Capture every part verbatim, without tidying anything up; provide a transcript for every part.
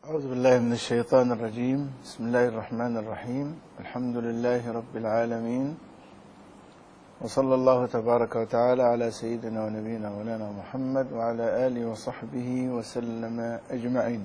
أعوذ بالله من الشيطان الرجيم. بسم الله الرحمن الرحيم. الحمد لله رب العالمين، وصلى الله تبارك وتعالى على سيدنا ونبينا مولانا محمد وعلى آله وصحبه وسلم أجمعين.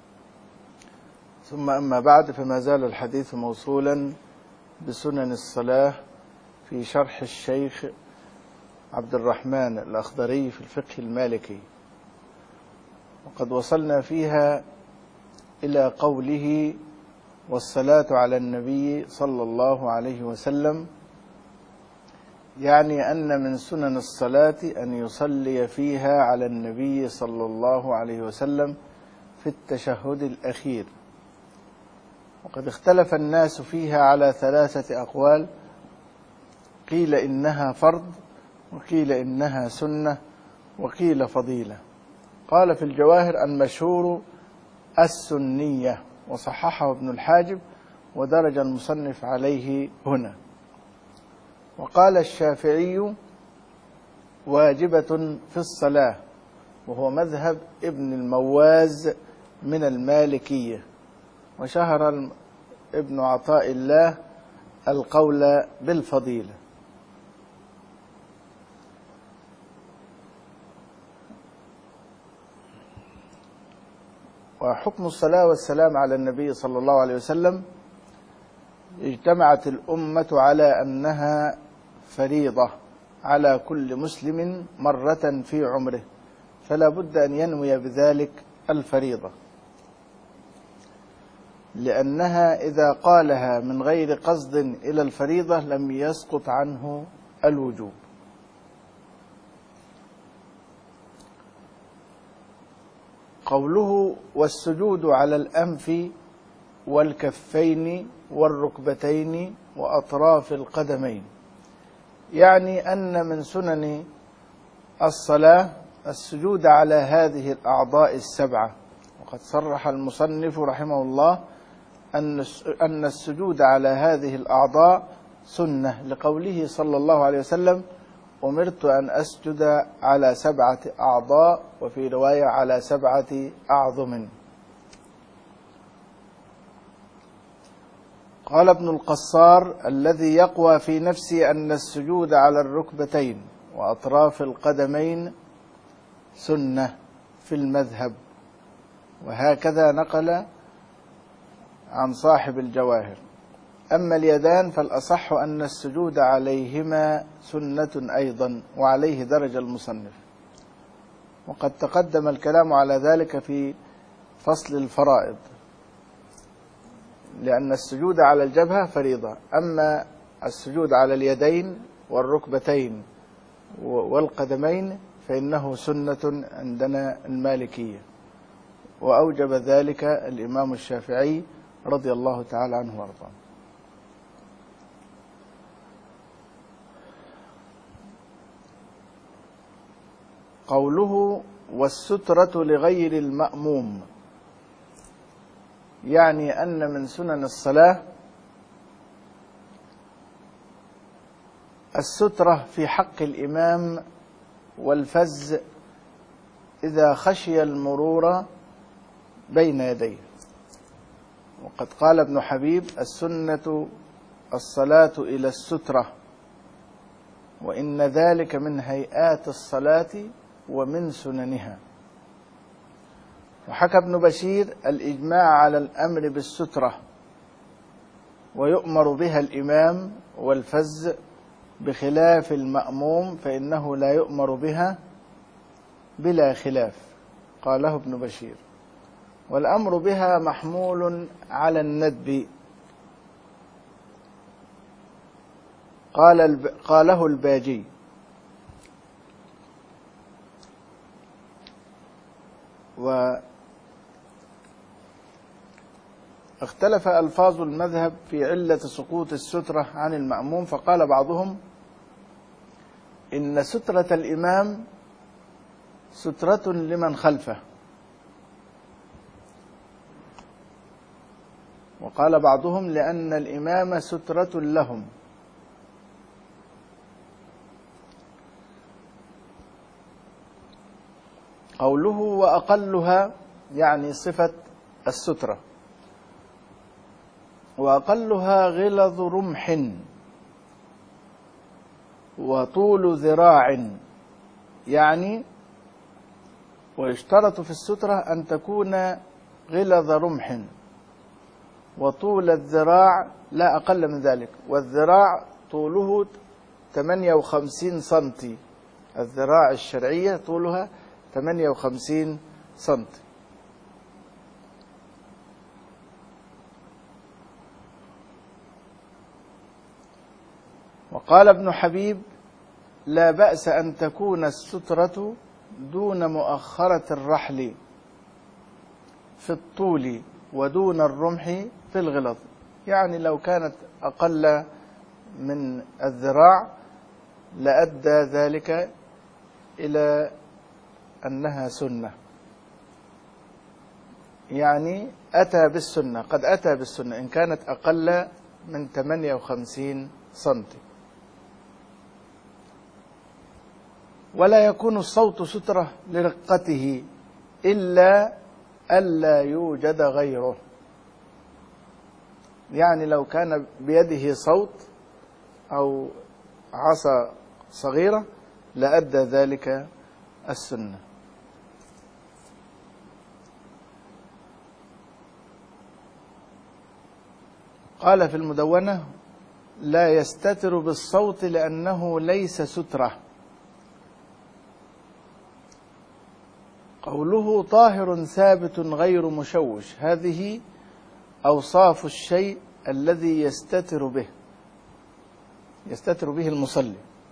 ثم أما بعد، فما زال الحديث موصولا بسنن الصلاة في شرح الشيخ عبد الرحمن الأخضري في الفقه المالكي، وقد وصلنا فيها إلى قوله: والصلاة على النبي صلى الله عليه وسلم، يعني أن من سنن الصلاة أن يصلي فيها على النبي صلى الله عليه وسلم في التشهد الأخير. وقد اختلف الناس فيها على ثلاثة أقوال، قيل إنها فرض، وقيل إنها سنة، وقيل فضيلة. قال في الجواهر: المشهور السنية، وصححه ابن الحاجب ودرج المصنف عليه هنا. وقال الشافعي: واجبة في الصلاة، وهو مذهب ابن المواز من المالكية. وشهر ابن عطاء الله القول بالفضيلة. وحكم الصلاة والسلام على النبي صلى الله عليه وسلم: اجتمعت الأمة على أنها فريضة على كل مسلم مرة في عمره، فلا بد أن ينوي بذلك الفريضة، لأنها إذا قالها من غير قصد إلى الفريضة لم يسقط عنه الوجوب. قوله: والسجود على الأنف والكفين والركبتين وأطراف القدمين، يعني أن من سنن الصلاة السجود على هذه الأعضاء السبعة. وقد صرح المصنف رحمه الله أن السجود على هذه الأعضاء سنة، لقوله صلى الله عليه وسلم: أمرت أن أسجد على سبعة أعضاء، وفي رواية على سبعة أعظم. قال ابن القصار: الذي يقوى في نفسي أن السجود على الركبتين وأطراف القدمين سنة في المذهب. وهكذا نقل عن صاحب الجواهر. أما اليدان فالأصح أن السجود عليهما سنة أيضا، وعليه درج المصنف. وقد تقدم الكلام على ذلك في فصل الفرائض، لأن السجود على الجبهة فريضة، أما السجود على اليدين والركبتين والقدمين فإنه سنة عندنا المالكية، وأوجب ذلك الإمام الشافعي رضي الله تعالى عنه وارضاه. قوله: والسترة لغير المأموم، يعني أن من سنن الصلاة السترة في حق الإمام والفز إذا خشي المرور بين يديه. وقد قال ابن حبيب: السنة الصلاة إلى السترة، وإن ذلك من هيئات الصلاة ومن سننها. وحكى ابن بشير الإجماع على الأمر بالسترة، ويؤمر بها الإمام والفز، بخلاف المأموم فإنه لا يؤمر بها بلا خلاف. قاله ابن بشير. والأمر بها محمول على الندب. قال الب... قاله الباجي. واختلف ألفاظ المذهب في علة سقوط السترة عن المأموم، فقال بعضهم: إن سترة الإمام سترة لمن خلفه. وقال بعضهم: لأن الإمام سترة لهم. قوله: وأقلها، يعني صفة السترة، وأقلها غلظ رمح وطول ذراع. يعني ويشترط في السترة أن تكون غلظ رمح وطول الذراع لا أقل من ذلك، والذراع طوله ثمانية وخمسين سنتي، الذراع الشرعية طولها ثمانية وخمسين سنتي. وقال ابن حبيب: لا بأس أن تكون السترة دون مؤخرة الرحل في الطول ودون الرمح في الغلظ. يعني لو كانت أقل من الذراع لأدى ذلك إلى أنها سنة، يعني أتى بالسنة، قد أتى بالسنة إن كانت أقل من ثمانية وخمسين سنتي. ولا يكون الصوت سترة لرقته إلا ألا يوجد غيره. يعني لو كان بيده صوت أو عصا صغيرة لأدى ذلك السنة. قال في المدونة: لا يستتر بالصوت لأنه ليس سترة. قوله طاهر ثابت غير مشوش، هذه أوصاف الشيء الذي يستتر به يستتر به المصلي.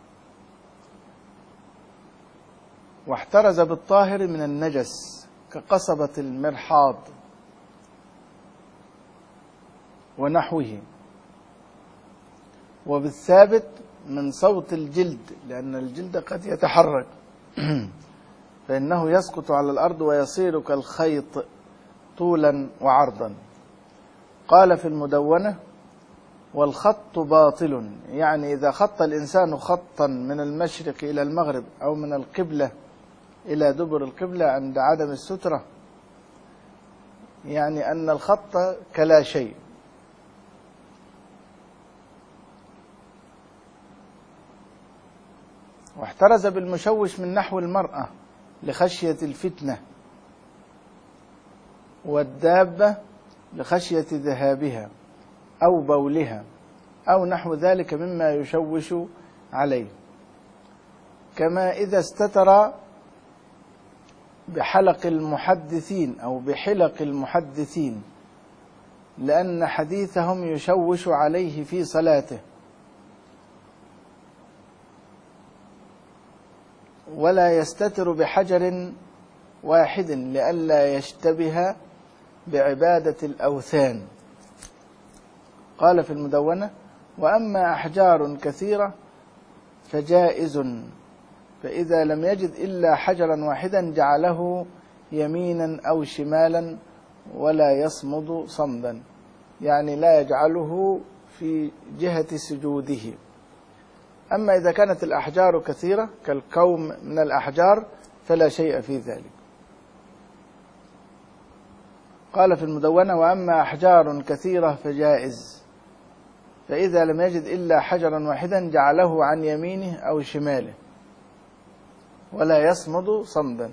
واحترز بالطاهر من النجس كقصبة المرحاض ونحوه، وبالثابت من صوت الجلد، لأن الجلد قد يتحرك فإنه يسقط على الأرض ويصير كالخيط طولا وعرضا. قال في المدونة: والخط باطل. يعني إذا خط الإنسان خطا من المشرق إلى المغرب أو من القبلة إلى دبر القبلة عند عدم السترة، يعني أن الخط كلا شيء. واحترز بالمشوش من نحو المرأة لخشية الفتنة، والدابة لخشية ذهابها أو بولها أو نحو ذلك مما يشوش عليه. كما إذا استتر بحلق المحدثين أو بحلق المحدثين، لأن حديثهم يشوش عليه في صلاته. ولا يستتر بحجر واحد لئلا يشتبه بعبادة الأوثان. قال في المدونة: وأما أحجار كثيرة فجائز، فإذا لم يجد إلا حجرا واحدا جعله يمينا أو شمالا ولا يصمد صمدا، يعني لا يجعله في جهة سجوده. أما إذا كانت الأحجار كثيرة كالكوم من الأحجار فلا شيء في ذلك. قال في المدونة: وأما أحجار كثيرة فجائز، فإذا لم يجد إلا حجرا واحدا جعله عن يمينه أو شماله ولا يصمد صمدا.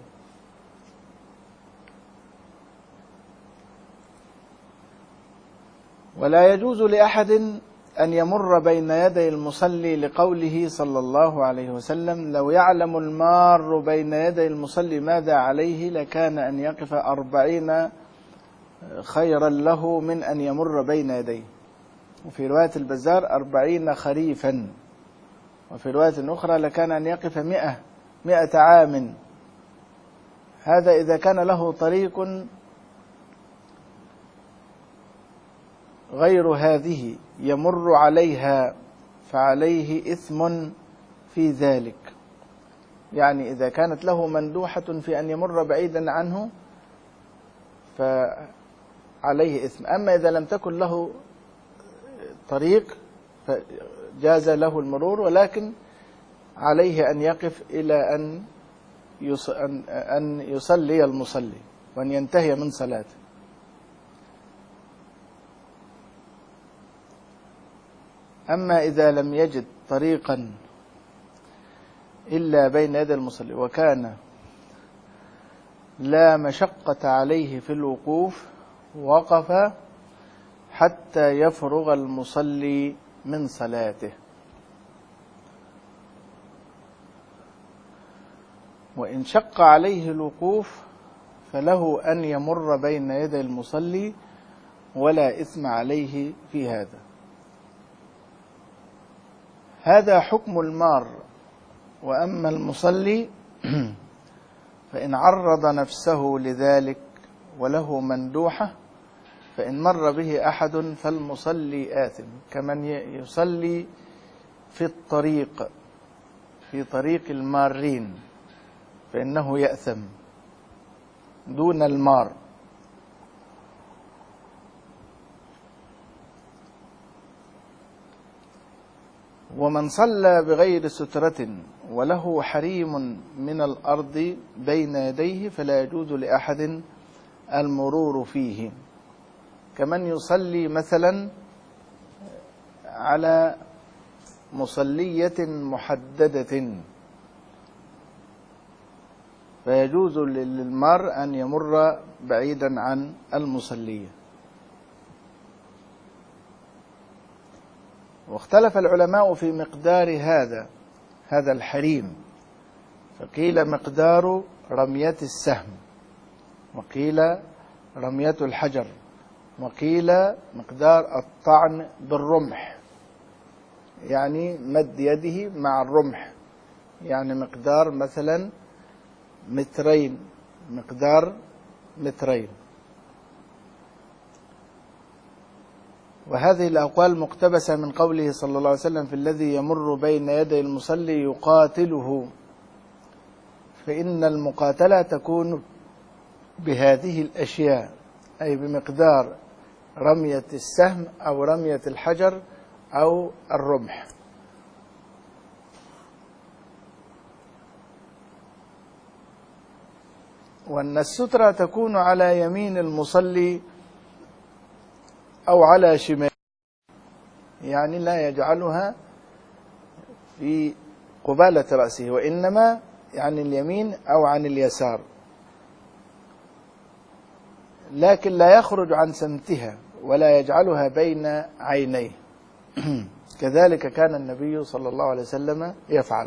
ولا يجوز لأحد أن يمر بين يدي المصلي، لقوله صلى الله عليه وسلم: لو يعلم المار بين يدي المصلي ماذا عليه لكان أن يقف أربعين خيرا له من أن يمر بين يديه. وفي رواية البزار أربعين خريفا، وفي رواية أخرى لكان أن يقف مئة مئة عام. هذا إذا كان له طريق غير هذه يمر عليها فعليه إثم في ذلك. يعني إذا كانت له مندوحة في أن يمر بعيدا عنه فعليه إثم. أما إذا لم تكن له طريق فجاز له المرور، ولكن عليه أن يقف إلى أن يصلي المصلي وأن ينتهي من صلاته. أما إذا لم يجد طريقا إلا بين يدي المصلي وكان لا مشقة عليه في الوقوف وقف حتى يفرغ المصلي من صلاته. وإن شق عليه الوقوف فله أن يمر بين يدي المصلي ولا إثم عليه في هذا. هذا حكم المار. وأما المصلي فإن عرض نفسه لذلك وله مندوحة فإن مر به أحد فالمصلي آثم، كمن يصلي في الطريق في طريق المارين فإنه يأثم دون المار. ومن صلى بغير سترة وله حريم من الأرض بين يديه فلا يجوز لأحد المرور فيه، كمن يصلي مثلا على مصلية محددة فيجوز للمار أن يمر بعيدا عن المصلية. واختلف العلماء في مقدار هذا هذا الحريم، فقيل مقدار رمية السهم، وقيل رمية الحجر، وقيل مقدار الطعن بالرمح، يعني مد يده مع الرمح، يعني مقدار مثلا مترين، مقدار مترين. وهذه الأقوال مقتبسة من قوله صلى الله عليه وسلم في الذي يمر بين يدي المصلي يقاتله، فإن المقاتلة تكون بهذه الأشياء، أي بمقدار رمية السهم أو رمية الحجر أو الرمح. وأن السترة تكون على يمين المصلي أو على شماله، يعني لا يجعلها في قبالة رأسه، وإنما عن اليمين أو عن اليسار، لكن لا يخرج عن سمتها ولا يجعلها بين عينيه. كذلك كان النبي صلى الله عليه وسلم يفعل.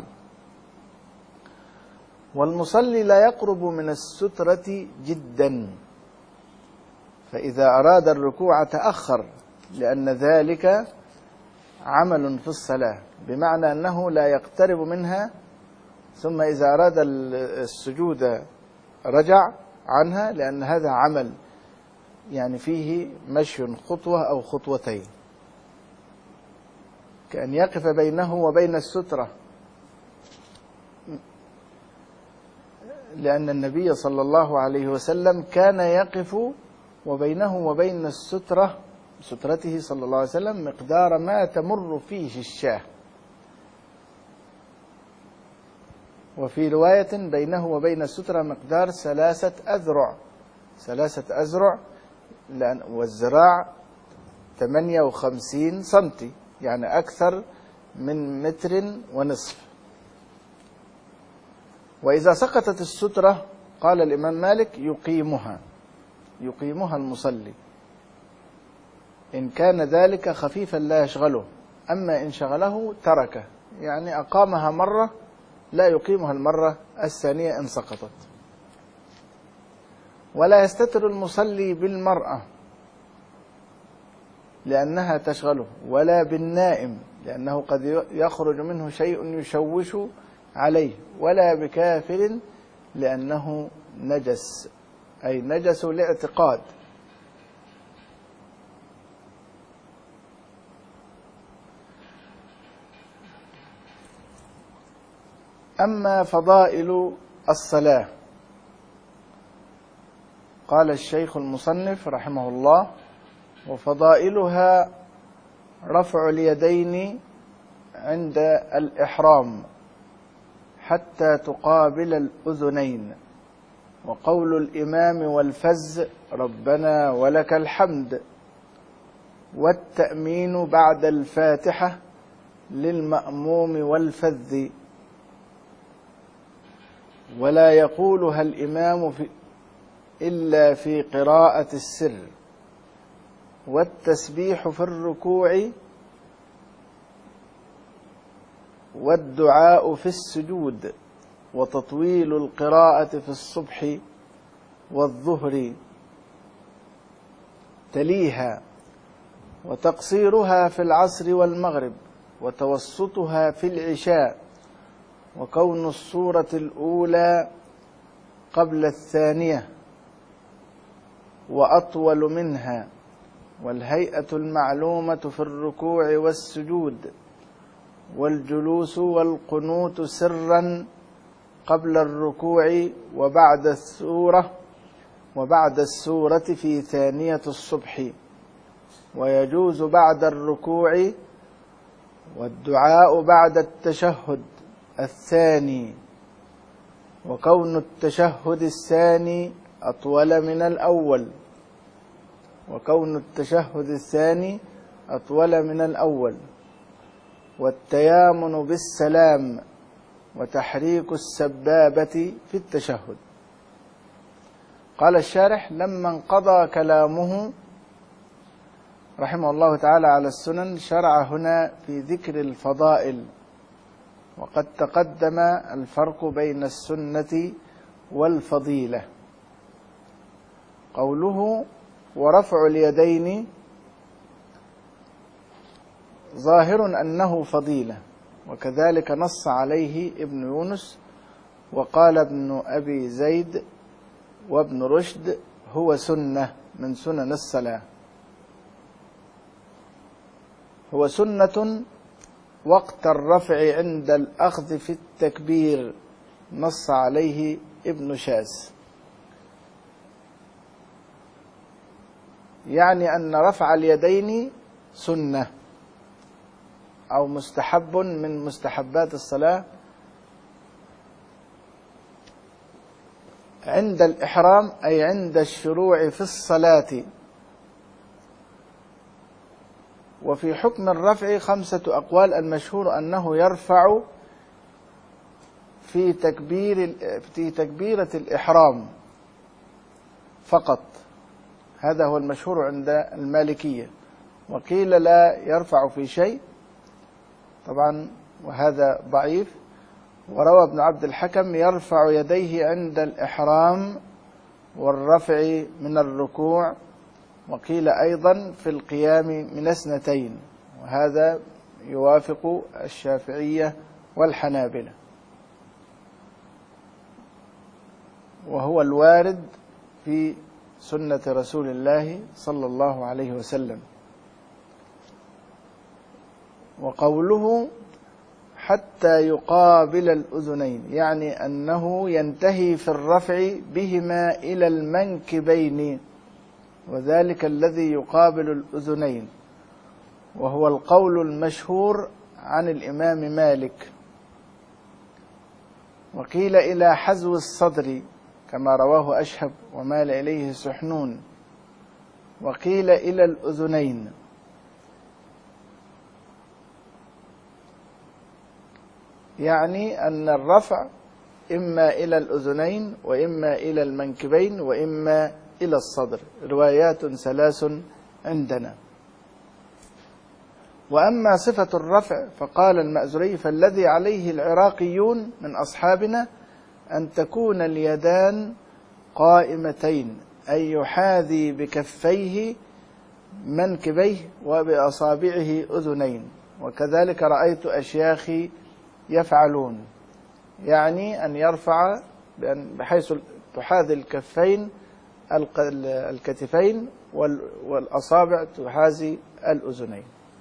والمصلي لا يقرب من السترة جدا، فإذا أراد الركوع تأخر، لأن ذلك عمل في الصلاة، بمعنى أنه لا يقترب منها، ثم إذا أراد السجود رجع عنها، لأن هذا عمل يعني فيه مشي خطوة أو خطوتين، كأن يقف بينه وبين السترة، لأن النبي صلى الله عليه وسلم كان يقف وبينه وبين السترة سترته صلى الله عليه وسلم مقدار ما تمر فيه الشاة. وفي رواية بينه وبين السترة مقدار ثلاثة أذرع ثلاثة أذرع والذراع ثمانية وخمسين سنتي، يعني أكثر من متر ونصف. وإذا سقطت السترة قال الإمام مالك يقيمها يقيمها المصلي، إن كان ذلك خفيفا لا يشغله، أما إن شغله تركه، يعني أقامها مرة لا يقيمها المرة الثانية إن سقطت. ولا يستتر المصلي بالمرأة لأنها تشغله، ولا بالنائم لأنه قد يخرج منه شيء يشوش عليه، ولا بكافر لأنه نجس، أي نجس الاعتقاد. أما فضائل الصلاة، قال الشيخ المصنف رحمه الله: وفضائلها رفع اليدين عند الإحرام حتى تقابل الأذنين، وقول الإمام والفز ربنا ولك الحمد، والتأمين بعد الفاتحة للمأموم والفذ، ولا يقولها الإمام في إلا في قراءة السر، والتسبيح في الركوع، والدعاء في السجود، وتطويل القراءة في الصبح والظهر تليها، وتقصيرها في العصر والمغرب، وتوسطها في العشاء، وكون السورة الأولى قبل الثانية وأطول منها، والهيئة المعلومة في الركوع والسجود، والجلوس والقنوت سرا قبل الركوع وبعد السورة وبعد السورة في ثانية الصبح، ويجوز بعد الركوع، والدعاء بعد التشهد الثاني، وكون التشهد الثاني أطول من الأول وكون التشهد الثاني أطول من الأول والتيامن بالسلام، وتحريك السبابة في التشهد. قال الشارح: لما انقضى كلامه رحمه الله تعالى على السنن، شرع هنا في ذكر الفضائل، وقد تقدم الفرق بين السنة والفضيلة. قوله: ورفع اليدين، ظاهر أنه فضيلة، وكذلك نص عليه ابن يونس، وقال ابن أبي زيد وابن رشد: هو سنة من سنن الصلاة، هو سنة وقت الرفع عند الأخذ في التكبير، نص عليه ابن شاذ، يعني أن رفع اليدين سنة أو مستحب من مستحبات الصلاة عند الإحرام، أي عند الشروع في الصلاة. وفي حكم الرفع خمسة أقوال، المشهور أنه يرفع في تكبير في تكبيرة الإحرام فقط، هذا هو المشهور عند المالكية، وقيل لا يرفع في شيء طبعا، وهذا ضعيف. وروى ابن عبد الحكم يرفع يديه عند الإحرام والرفع من الركوع، وقيل أيضا في القيام من اثنتين، وهذا يوافق الشافعية والحنابلة، وهو الوارد في سنة رسول الله صلى الله عليه وسلم. وقوله: حتى يقابل الأذنين، يعني أنه ينتهي في الرفع بهما إلى المنكبين، وذلك الذي يقابل الأذنين، وهو القول المشهور عن الإمام مالك. وقيل إلى حذو الصدر كما رواه أشهب ومال إليه سحنون، وقيل إلى الأذنين. يعني أن الرفع إما إلى الأذنين، وإما إلى المنكبين، وإما إلى الصدر، روايات ثلاث عندنا. وأما صفة الرفع فقال المأزري: فالذي عليه العراقيون من أصحابنا أن تكون اليدان قائمتين، أي يحاذي بكفيه منكبيه وبأصابعه أذنين، وكذلك رأيت أشياخي يفعلون، يعني أن يرفع بحيث تحاذي الكفين الكتفين والأصابع تحاذي الأذنين.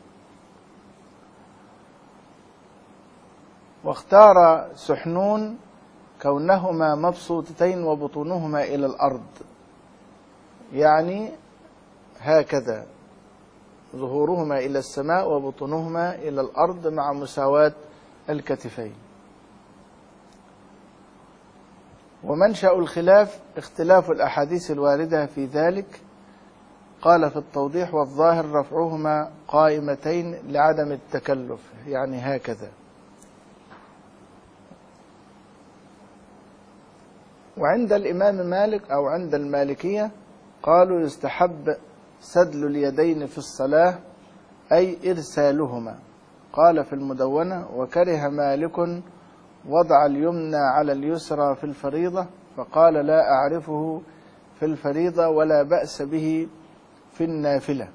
واختار سحنون كونهما مبسوطتين وبطونهما إلى الأرض، يعني هكذا ظهورهما إلى السماء وبطونهما إلى الأرض مع مساواة الكتفين. ومنشأ الخلاف اختلاف الأحاديث الواردة في ذلك. قال في التوضيح: والظاهر رفعهما قائمتين لعدم التكلف، يعني هكذا. وعند الإمام مالك أو عند المالكية قالوا يستحب سدل اليدين في الصلاة، أي إرسالهما. قال في المدونة: وكره مالك وضع اليمنى على اليسرى في الفريضة، فقال: لا أعرفه في الفريضة ولا بأس به في النافلة.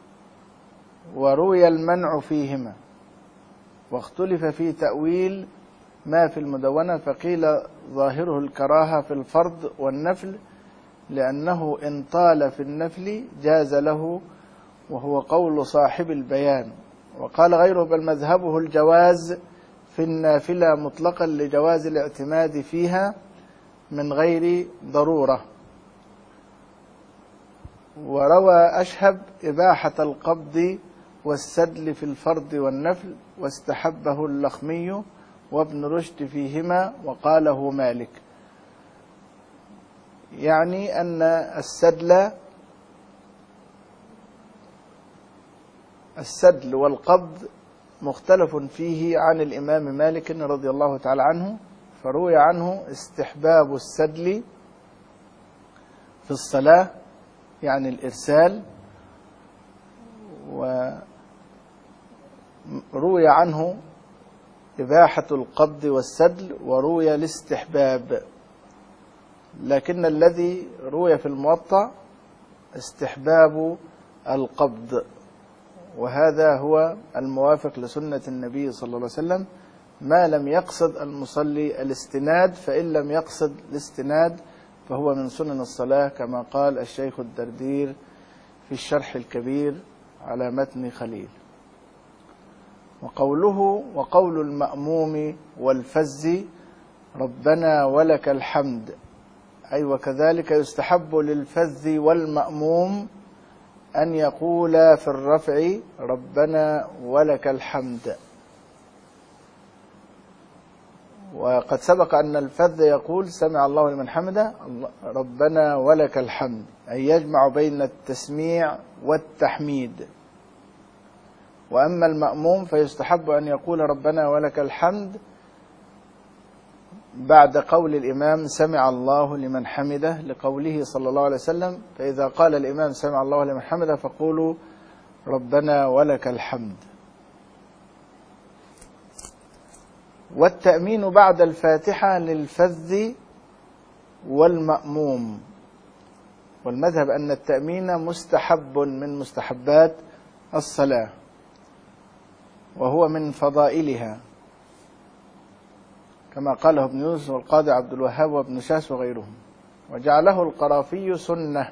وروي المنع فيهما، واختلف في تأويل ما في المدونة، فقيل ظاهره الكراهة في الفرض والنفل، لأنه إن طال في النفل جاز له، وهو قول صاحب البيان. وقال غيره: بل مذهبه الجواز في النافلة مطلقا لجواز الاعتماد فيها من غير ضرورة. وروى أشهب إباحة القبض والسدل في الفرض والنفل، واستحبه اللخمي وابن رشد فيهما، وقاله مالك. يعني أن السدل السدل والقبض مختلف فيه عن الإمام مالك رضي الله تعالى عنه، فروي عنه استحباب السدل في الصلاة، يعني الإرسال، وروي عنه إباحة القبض والسدل، وروي الاستحباب. لكن الذي روي في الموطأ استحباب القبض، وهذا هو الموافق لسنة النبي صلى الله عليه وسلم، ما لم يقصد المصلي الاستناد، فإن لم يقصد الاستناد فهو من سنن الصلاة، كما قال الشيخ الدردير في الشرح الكبير على متن خليل. وقوله: وقول المأموم والفز ربنا ولك الحمد، أي وكذلك يستحب للفز والمأموم أن يقول في الرفع ربنا ولك الحمد. وقد سبق أن الفذ يقول سمع الله لمن حمده ربنا ولك الحمد، أي يجمع بين التسميع والتحميد. وأما المأموم فيستحب أن يقول ربنا ولك الحمد بعد قول الإمام سمع الله لمن حمده، لقوله صلى الله عليه وسلم: فإذا قال الإمام سمع الله لمن حمده فقولوا ربنا ولك الحمد. والتأمين بعد الفاتحة للفذ والمأموم، والمذهب أن التأمين مستحب من مستحبات الصلاة، وهو من فضائلها، كما قاله ابن يوسف والقاضي عبد الوهاب وابن شاس وغيرهم. وجعله القرافي سنة.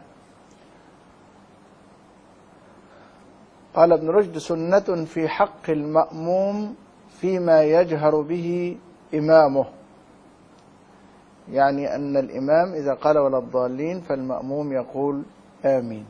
قال ابن رشد: سنة في حق المأموم فيما يجهر به إمامه، يعني أن الإمام إذا قال ولا الضالين فالمأموم يقول آمين.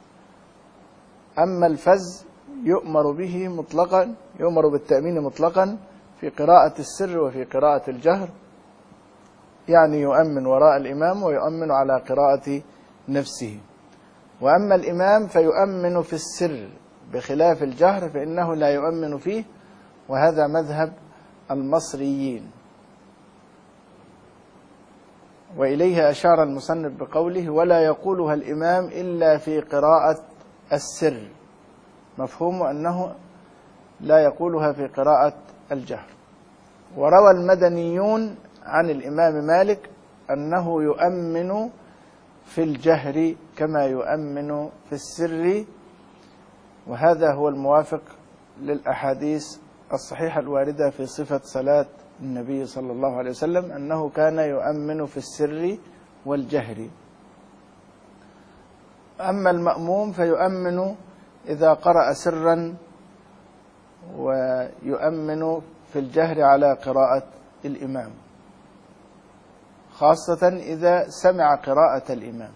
أما الفز يؤمر به مطلقا، يؤمر بالتأمين مطلقا في قراءة السر وفي قراءة الجهر، يعني يؤمن وراء الإمام ويؤمن على قراءة نفسه. وأما الإمام فيؤمن في السر بخلاف الجهر، فإنه لا يؤمن فيه، وهذا مذهب المصريين. وإليه أشار المصنف بقوله: ولا يقولها الإمام إلا في قراءة السر، مفهوم أنه لا يقولها في قراءة الجهر. وروى المدنيون عن الإمام مالك أنه يؤمن في الجهر كما يؤمن في السر، وهذا هو الموافق للأحاديث الصحيحة الواردة في صفة صلاة النبي صلى الله عليه وسلم، أنه كان يؤمن في السر والجهر. أما المأموم فيؤمن إذا قرأ سرا، ويؤمن في الجهر على قراءة الإمام، خاصة إذا سمع قراءة الإمام.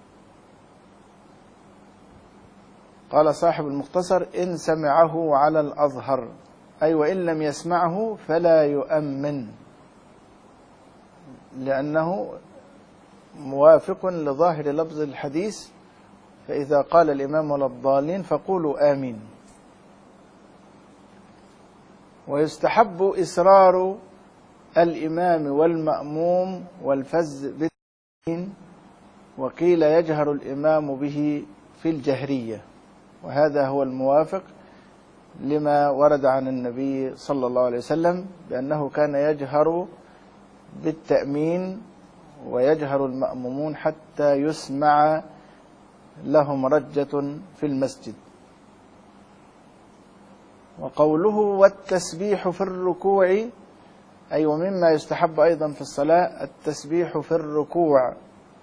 قال صاحب المختصر: إن سمعه على الأظهر، أي وإن لم يسمعه فلا يؤمن، لأنه موافق لظاهر لفظ الحديث فإذا قال الإمام ولا الضالين فقولوا آمين. ويستحب إسرار الإمام والمأموم والفز بالتأمين، وقيل يجهر الإمام به في الجهرية، وهذا هو الموافق لما ورد عن النبي صلى الله عليه وسلم بأنه كان يجهر بالتأمين ويجهر المأمومون حتى يسمع لهم رجة في المسجد. وقوله والتسبيح في الركوع، أي ومما يستحب أيضا في الصلاة التسبيح في الركوع.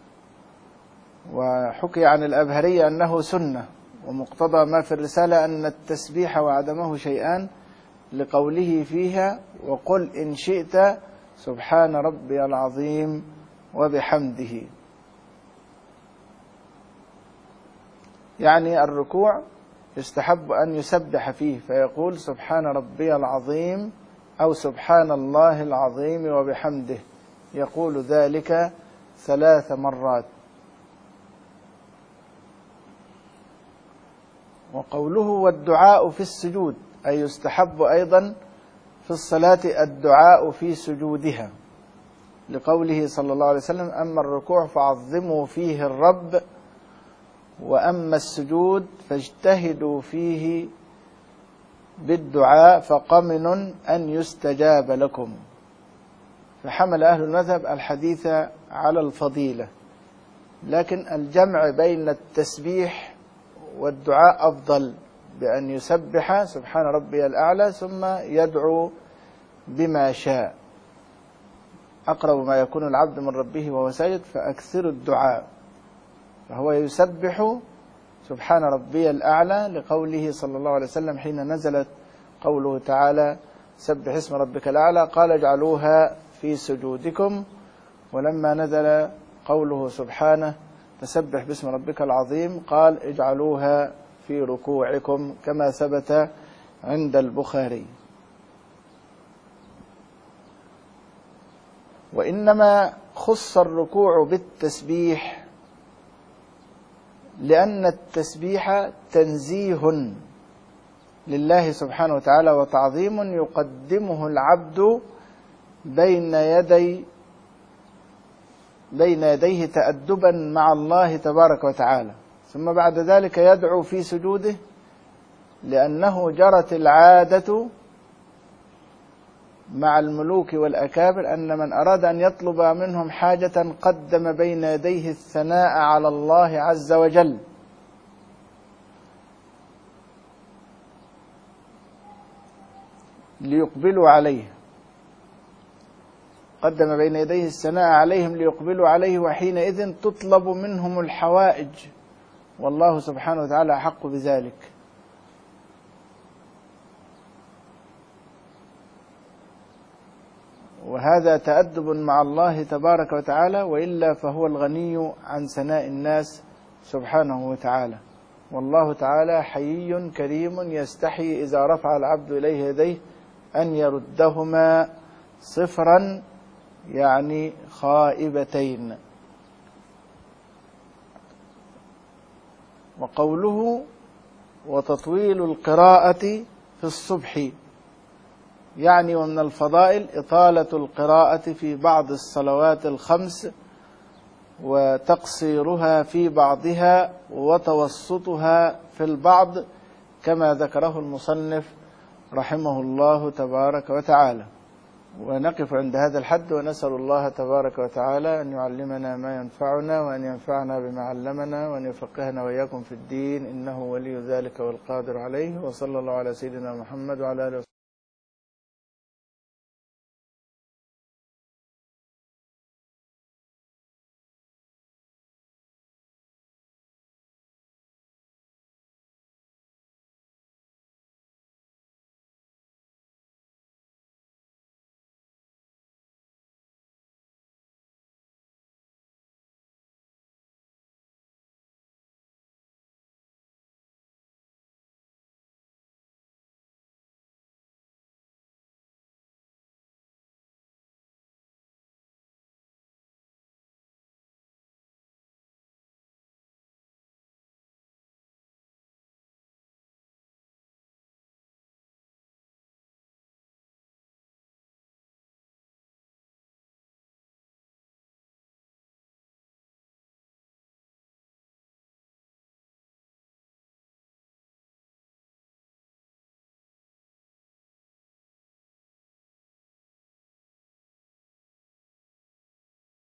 وحكي عن الأبهري أنه سنة، ومقتضى ما في الرسالة أن التسبيح وعدمه شيئان، لقوله فيها وقل إن شئت سبحان ربي العظيم وبحمده. يعني الركوع يستحب أن يسبح فيه فيقول سبحان ربي العظيم أو سبحان الله العظيم وبحمده، يقول ذلك ثلاث مرات. وقوله والدعاء في السجود، أي يستحب أيضا في الصلاة الدعاء في سجودها، لقوله صلى الله عليه وسلم أما الركوع فعظموا فيه الرب، وأما السجود فاجتهدوا فيه بالدعاء فقمن أن يستجاب لكم. فحمل أهل المذهب الحديث على الفضيلة، لكن الجمع بين التسبيح والدعاء أفضل، بأن يسبح سبحان ربي الأعلى ثم يدعو بما شاء. أقرب ما يكون العبد من ربه وهو ساجد فأكثر الدعاء، فهو يسبح سبحان ربي الأعلى لقوله صلى الله عليه وسلم حين نزلت قوله تعالى سبح اسم ربك الأعلى قال اجعلوها في سجودكم، ولما نزل قوله سبحانه فسبح باسم ربك العظيم قال اجعلوها في ركوعكم، كما ثبت عند البخاري. وإنما خص الركوع بالتسبيح لأن التسبيح تنزيه لله سبحانه وتعالى وتعظيم يقدمه العبد بين يدي بين يديه تأدبا مع الله تبارك وتعالى، ثم بعد ذلك يدعو في سجوده، لأنه جرت العادة مع الملوك والأكابر أن من أراد أن يطلب منهم حاجة قدم بين يديه الثناء على الله عز وجل، ليقبلوا عليه، قدم بين يديه الثناء عليهم ليقبلوا عليه، وحينئذ تطلب منهم الحوائج، والله سبحانه وتعالى أحق بذلك. وهذا تأدب مع الله تبارك وتعالى، وإلا فهو الغني عن ثناء الناس سبحانه وتعالى. والله تعالى حيي كريم يستحي إذا رفع العبد إليه يديه أن يردهما صفرا، يعني خائبتين. وقوله وتطويل القراءة في الصبح، يعني ومن الفضائل إطالة القراءة في بعض الصلوات الخمس وتقصيرها في بعضها وتوسطها في البعض، كما ذكره المصنف رحمه الله تبارك وتعالى. ونقف عند هذا الحد، ونسأل الله تبارك وتعالى أن يعلمنا ما ينفعنا، وأن ينفعنا بما علمنا، وأن يفقهنا وإياكم في الدين، إنه ولي ذلك والقادر عليه. وصلى الله على سيدنا محمد وعلى آله وصحبه.